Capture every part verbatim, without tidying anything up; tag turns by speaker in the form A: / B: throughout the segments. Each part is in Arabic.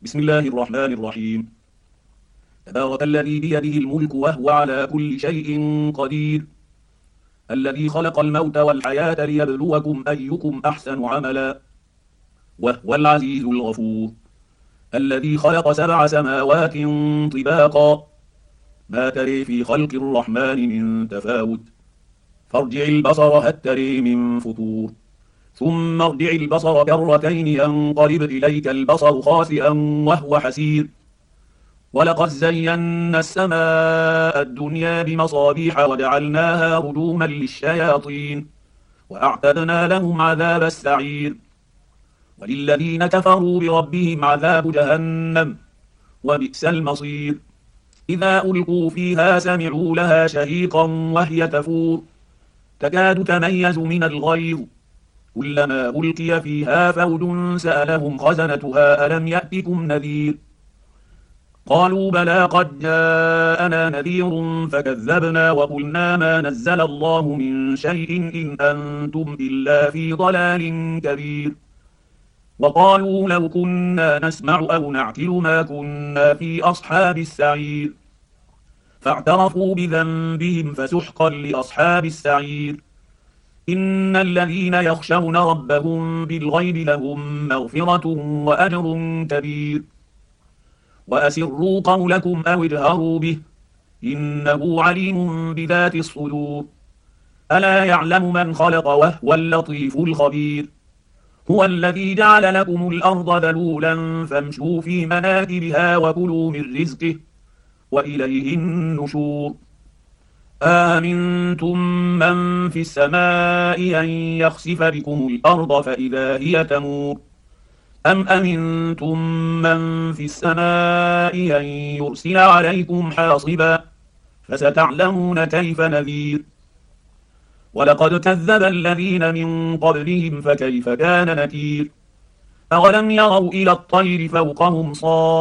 A: بسم الله الرحمن الرحيم. تبارك الذي بيده الملك وهو على كل شيء قدير، الذي خلق الموت والحياة ليبلوكم أيكم أحسن عملا، وهو العزيز الغفور، الذي خلق سبع سماوات طباقا، ما تري في خلق الرحمن من تفاوت، فارجع البصر هل تري من فطور، ثم ارجع البصر كرتين ينقلب إليك البصر خاسئا وهو حسير، ولقد زينا السماء الدنيا بمصابيح وجعلناها رجوما للشياطين وأعتدنا لهم عذاب السعير، وللذين كفروا بربهم عذاب جهنم وبئس المصير. إذا ألقوا فيها سمعوا لها شهيقا وهي تفور تكاد تميز من الغيظ، كلما ألقي فيها فوج سألهم خزنتها ألم يأتكم نذير، قالوا بلى قد جاءنا نذير فكذبنا وقلنا ما نزل الله من شيء إن أنتم إلا في ضلال كبير، وقالوا لو كنا نسمع أو نعقل ما كنا في أصحاب السعير، فاعترفوا بذنبهم فسحقا لأصحاب السعير. إن الذين يخشون ربهم بالغيب لهم مغفرة وأجر كبير، وأسروا قولكم أو اجهروا به إنه عليم بذات الصدور، ألا يعلم من خلق وهو اللطيف الخبير، هو الذي جعل لكم الأرض ذلولا فامشوا في مناكبها وكلوا من رزقه وإليه النشور. آمنتم من في السماء أن يخسف بكم الأرض فإذا هي تمور، أم أمنتم من في السماء أن يرسل عليكم حاصبا فستعلمون كيف نذير. ولقد كذب الذين من قبلهم فكيف كان نكير. أولم يروا إلى الطير فوقهم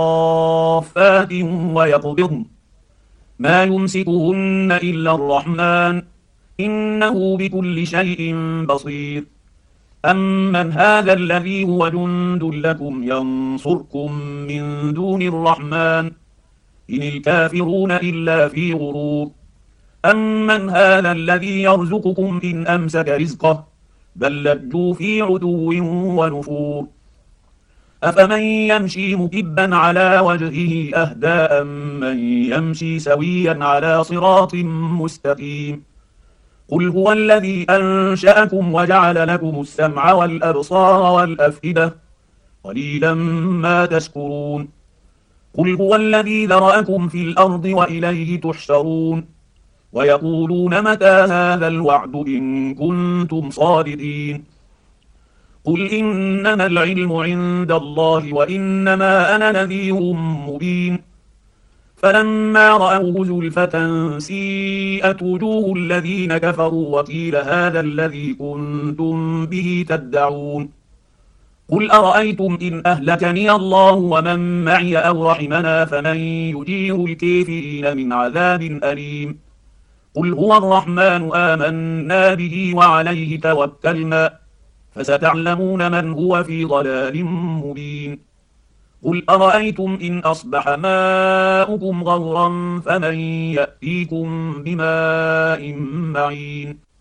A: صافات ويقبضن ما يمسكهن إلا الرحمن إنه بكل شيء بصير. أمن هذا الذي هو جند لكم ينصركم من دون الرحمن إن الكافرون إلا في غرور. أمن هذا الذي يرزقكم إن أمسك رزقه بل لجوا في عتو ونفور. أفمن يمشي مكبا على وجهه أهدى أمن يمشي سويا على صراط مستقيم. قل هو الذي أنشأكم وجعل لكم السمع والأبصار والأفئدة قليلا ما تشكرون. قل هو الذي ذرأكم في الأرض وإليه تحشرون. ويقولون متى هذا الوعد إن كنتم صادقين. قل إنما العلم عند الله وإنما أنا نذير مبين. فلما رأوه زلفة سيئت وجوه الذين كفروا وقيل هذا الذي كنتم به تدعون. قل أرأيتم إن أهلكني الله ومن معي أو رحمنا فمن يجير الكافرين من عذاب أليم. قل هو الرحمن آمنا به وعليه توكلنا فستعلمون من هو في ضلال مبين. قل أرأيتم إن أصبح ماؤكم غورا فمن يأتيكم بماء معين.